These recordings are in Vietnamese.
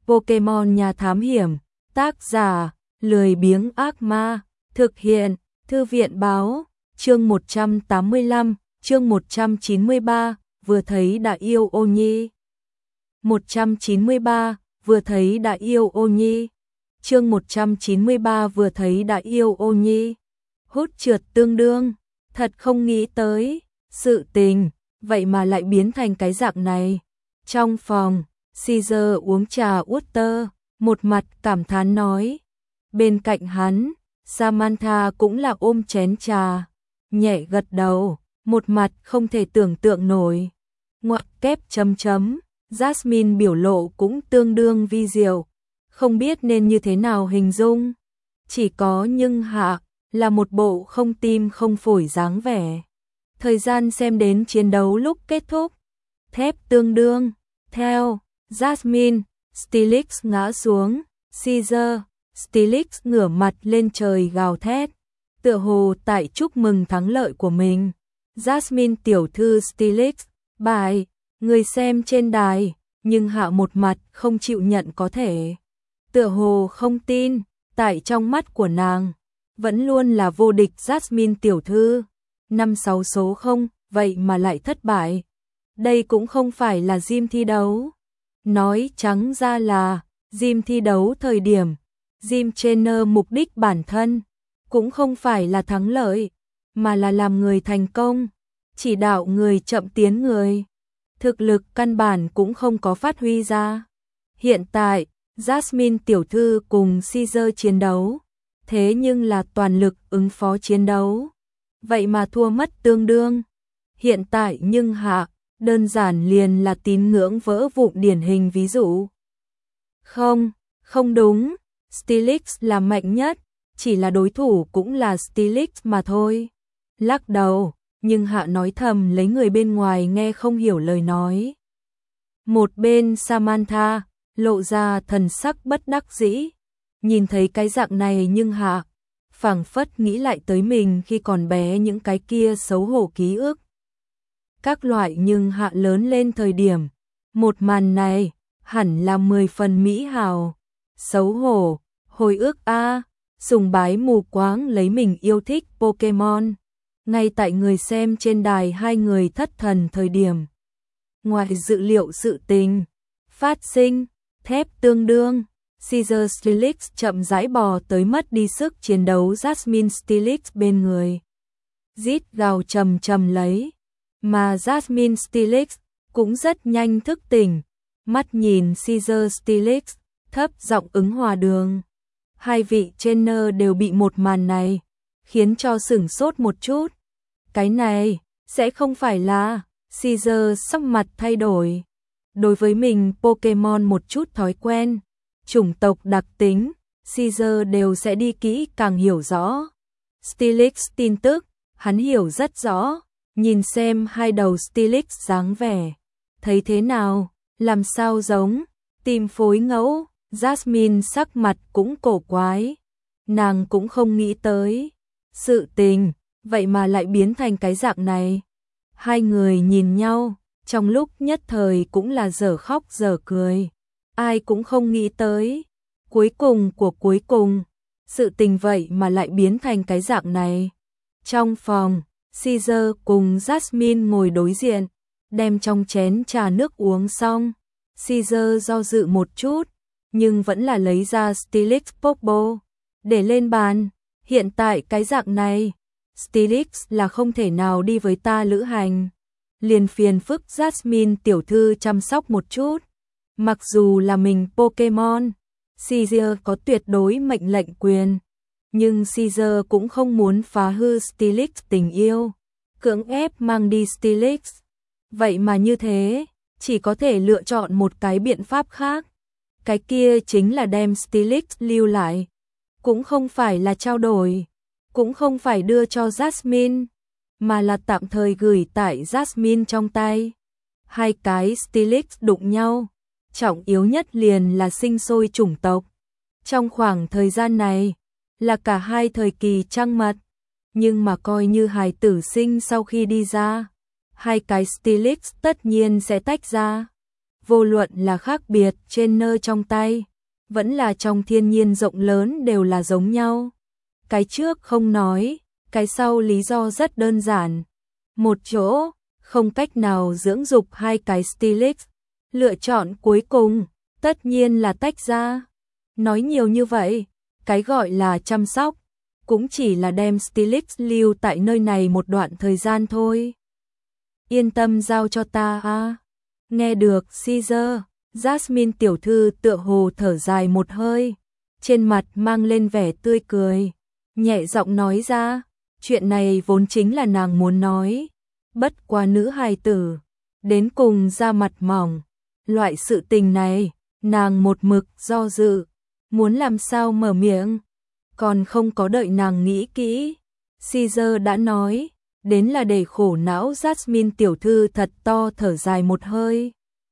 Pokemon nhà thám hiểm, tác giả, lười biếng ác ma, thực hiện, thư viện báo, chương 185, chương 193, vừa thấy đã yêu ô nhi. 193, vừa thấy đã yêu ô nhi. Chương 193 vừa thấy đã yêu ô nhi. Hút trượt tương đương, thật không nghĩ tới, sự tình, vậy mà lại biến thành cái dạng này. Trong phòng, Caesar uống trà Worcester, một mặt cảm thán nói. Bên cạnh hắn, Samantha cũng là ôm chén trà, nhẹ gật đầu, một mặt không thể tưởng tượng nổi. Ngoặc kép chấm chấm, Jasmine biểu lộ cũng tương đương vi diệu, không biết nên như thế nào hình dung. Chỉ có nhưng hạ, là một bộ không tim không phổi dáng vẻ. Thời gian xem đến chiến đấu lúc kết thúc. Thép tương đương, theo, Jasmine, Steelix ngã xuống, Caesar, Steelix ngửa mặt lên trời gào thét, tựa hồ tại chúc mừng thắng lợi của mình. Jasmine tiểu thư Steelix, bài, người xem trên đài, nhưng hạ một mặt không chịu nhận có thể. Tựa hồ không tin, tại trong mắt của nàng, vẫn luôn là vô địch Jasmine tiểu thư. 5-6 số không, vậy mà lại thất bại. Đây cũng không phải là gym thi đấu. Nói trắng ra là, gym thi đấu thời điểm, gym trainer mục đích bản thân, cũng không phải là thắng lợi, mà là làm người thành công, chỉ đạo người chậm tiến người. Thực lực căn bản cũng không có phát huy ra. Hiện tại, Jasmine tiểu thư cùng Caesar chiến đấu, thế nhưng là toàn lực ứng phó chiến đấu. Vậy mà thua mất tương đương. Hiện tại nhưng hạ, đơn giản liền là tín ngưỡng vỡ vụn điển hình ví dụ. Không, không đúng, Steelix là mạnh nhất, chỉ là đối thủ cũng là Steelix mà thôi. Lắc đầu, nhưng hạ nói thầm lấy người bên ngoài nghe không hiểu lời nói. Một bên Samantha, lộ ra thần sắc bất đắc dĩ, nhìn thấy cái dạng này nhưng hạ, phảng phất nghĩ lại tới mình khi còn bé những cái kia xấu hổ ký ức. Các loại nhưng hạ lớn lên thời điểm, một màn này, hẳn là 10 phần mỹ hào. Xấu hổ, hồi ức sùng bái mù quáng lấy mình yêu thích Pokemon. Ngay tại người xem trên đài hai người thất thần thời điểm. Ngoài dự liệu sự tình, phát sinh, thép tương đương. Caesar Steelix chậm rãi bò tới mất đi sức chiến đấu Jasmine Steelix bên người. Rít gào trầm trầm lấy, mà Jasmine Steelix cũng rất nhanh thức tỉnh, mắt nhìn Caesar Steelix, thấp giọng ứng hòa đường. Hai vị trainer đều bị một màn này, khiến cho sửng sốt một chút. Cái này, sẽ không phải là, Caesar sắc mặt thay đổi. Đối với mình Pokemon một chút thói quen, chủng tộc đặc tính, Caesar đều sẽ đi kỹ càng hiểu rõ. Steelix tin tức, hắn hiểu rất rõ, nhìn xem hai đầu Steelix dáng vẻ. Thấy thế nào, làm sao giống, tìm phối ngẫu, Jasmine sắc mặt cũng cổ quái. Nàng cũng không nghĩ tới, sự tình, vậy mà lại biến thành cái dạng này. Hai người nhìn nhau, trong lúc nhất thời cũng là dở khóc dở cười. Ai cũng không nghĩ tới, cuối cùng của cuối cùng, sự tình vậy mà lại biến thành cái dạng này. Trong phòng, Caesar cùng Jasmine ngồi đối diện, đem trong chén trà nước uống xong. Caesar do dự một chút, nhưng vẫn là lấy ra Steelix Popo, để lên bàn. Hiện tại cái dạng này, Steelix là không thể nào đi với ta lữ hành. Liền phiền phức Jasmine tiểu thư chăm sóc một chút. Mặc dù là mình Pokemon, Caesar có tuyệt đối mệnh lệnh quyền, nhưng Caesar cũng không muốn phá hư Steelix tình yêu, cưỡng ép mang đi Steelix. Vậy mà như thế, chỉ có thể lựa chọn một cái biện pháp khác. Cái kia chính là đem Steelix lưu lại. Cũng không phải là trao đổi, cũng không phải đưa cho Jasmine, mà là tạm thời gửi tại Jasmine trong tay. Hai cái Steelix đụng nhau, trọng yếu nhất liền là sinh sôi chủng tộc. Trong khoảng thời gian này, là cả hai thời kỳ trăng mật, nhưng mà coi như hài tử sinh sau khi đi ra, hai cái Steelix tất nhiên sẽ tách ra. vô luận là khác biệt trên nơi trong tay, vẫn là trong thiên nhiên rộng lớn đều là giống nhau. Cái trước không nói, cái sau lý do rất đơn giản. Một chỗ, không cách nào dưỡng dục hai cái stylist, lựa chọn cuối cùng, tất nhiên là tách ra. Nói nhiều như vậy, cái gọi là chăm sóc, cũng chỉ là đem stylist lưu tại nơi này một đoạn thời gian thôi. Yên tâm giao cho ta à. Nghe được Caesar, Jasmine tiểu thư tựa hồ thở dài một hơi, trên mặt mang lên vẻ tươi cười, nhẹ giọng nói ra, chuyện này vốn chính là nàng muốn nói, bất quá nữ hài tử, đến cùng ra mặt mỏng, loại sự tình này, nàng một mực do dự, muốn làm sao mở miệng, còn không có đợi nàng nghĩ kỹ, Caesar đã nói, đến là để khổ não Jasmine tiểu thư thật to thở dài một hơi.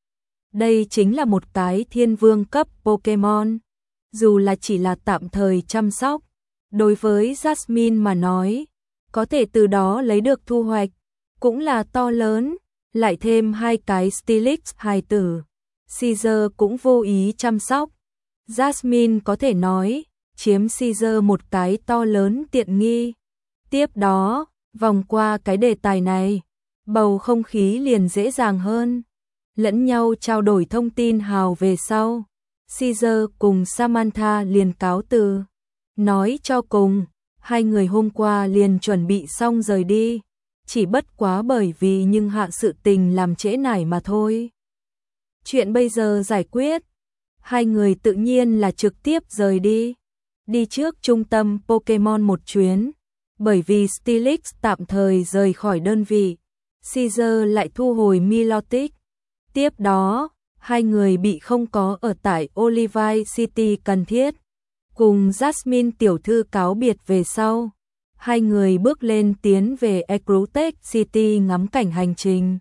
Đây chính là một cái thiên vương cấp Pokemon, dù là chỉ là tạm thời chăm sóc, đối với Jasmine mà nói, có thể từ đó lấy được thu hoạch, cũng là to lớn, lại thêm hai cái stylist hài tử, Caesar cũng vô ý chăm sóc. Jasmine có thể nói, chiếm Caesar một cái to lớn tiện nghi. Tiếp đó, vòng qua cái đề tài này, bầu không khí liền dễ dàng hơn. Lẫn nhau trao đổi thông tin hào về sau, Caesar cùng Samantha liền cáo từ. Nói cho cùng, hai người hôm qua liền chuẩn bị xong rời đi, chỉ bất quá bởi vì nhưng hạ sự tình làm trễ nải mà thôi. Chuyện bây giờ giải quyết, hai người tự nhiên là trực tiếp rời đi. Đi trước trung tâm Pokemon một chuyến, bởi vì Steelix tạm thời rời khỏi đơn vị, Caesar lại thu hồi Milotic. Tiếp đó, hai người bị không có ở tại Olivine City cần thiết. Cùng Jasmine tiểu thư cáo biệt về sau, hai người bước lên tiến về Ecrutech City ngắm cảnh hành trình.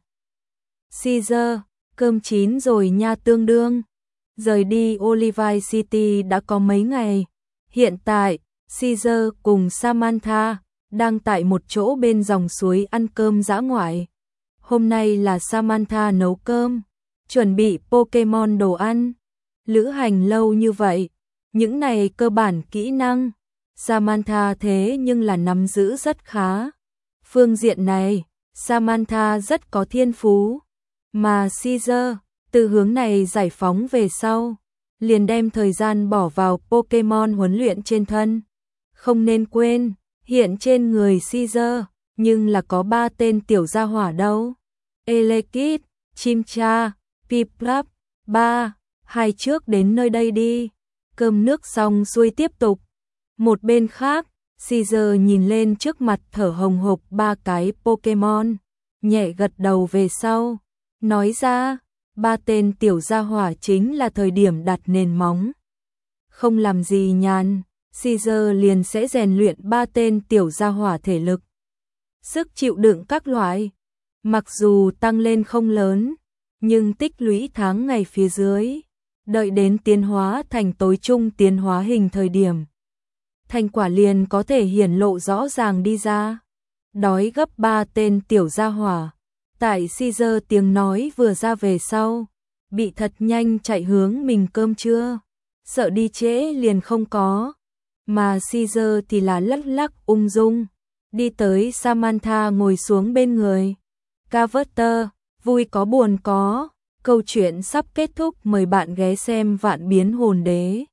Caesar, cơm chín rồi nha tương đương. Rời đi Olivine City đã có mấy ngày. Hiện tại, Caesar cùng Samantha đang tại một chỗ bên dòng suối ăn cơm dã ngoại. Hôm nay là Samantha nấu cơm, chuẩn bị Pokemon đồ ăn. Lữ hành lâu như vậy, những này cơ bản kỹ năng, Samantha thế nhưng là nắm giữ rất khá. Phương diện này, Samantha rất có thiên phú, mà Caesar từ hướng này giải phóng về sau, liền đem thời gian bỏ vào Pokemon huấn luyện trên thân. Không nên quên, hiện trên người Caesar, nhưng là có 3 tên tiểu gia hỏa đâu. Elekid, Chimcha, Piplup, 3, hai trước đến nơi đây đi. Cơm nước xong xuôi tiếp tục. Một bên khác, Caesar nhìn lên trước mặt thở hồng hộc 3 cái Pokemon, nhẹ gật đầu về sau, nói ra, 3 tên tiểu gia hỏa chính là thời điểm đặt nền móng. Không làm gì nhàn, Caesar liền sẽ rèn luyện 3 tên tiểu gia hỏa thể lực, sức chịu đựng các loại. Mặc dù tăng lên không lớn, nhưng tích lũy tháng ngày phía dưới, đợi đến tiến hóa thành tối trung tiến hóa hình thời điểm, thành quả liền có thể hiển lộ rõ ràng đi ra. Đói gấp 3 tên tiểu gia hỏa, tại Caesar tiếng nói vừa ra về sau, bị thật nhanh chạy hướng mình cơm trưa, sợ đi trễ liền không có, mà Caesar thì là lắc lắc ung dung, đi tới Samantha ngồi xuống bên người. Carter, vui có buồn có, câu chuyện sắp kết thúc, mời bạn ghé xem Vạn Biến Hồn Đế.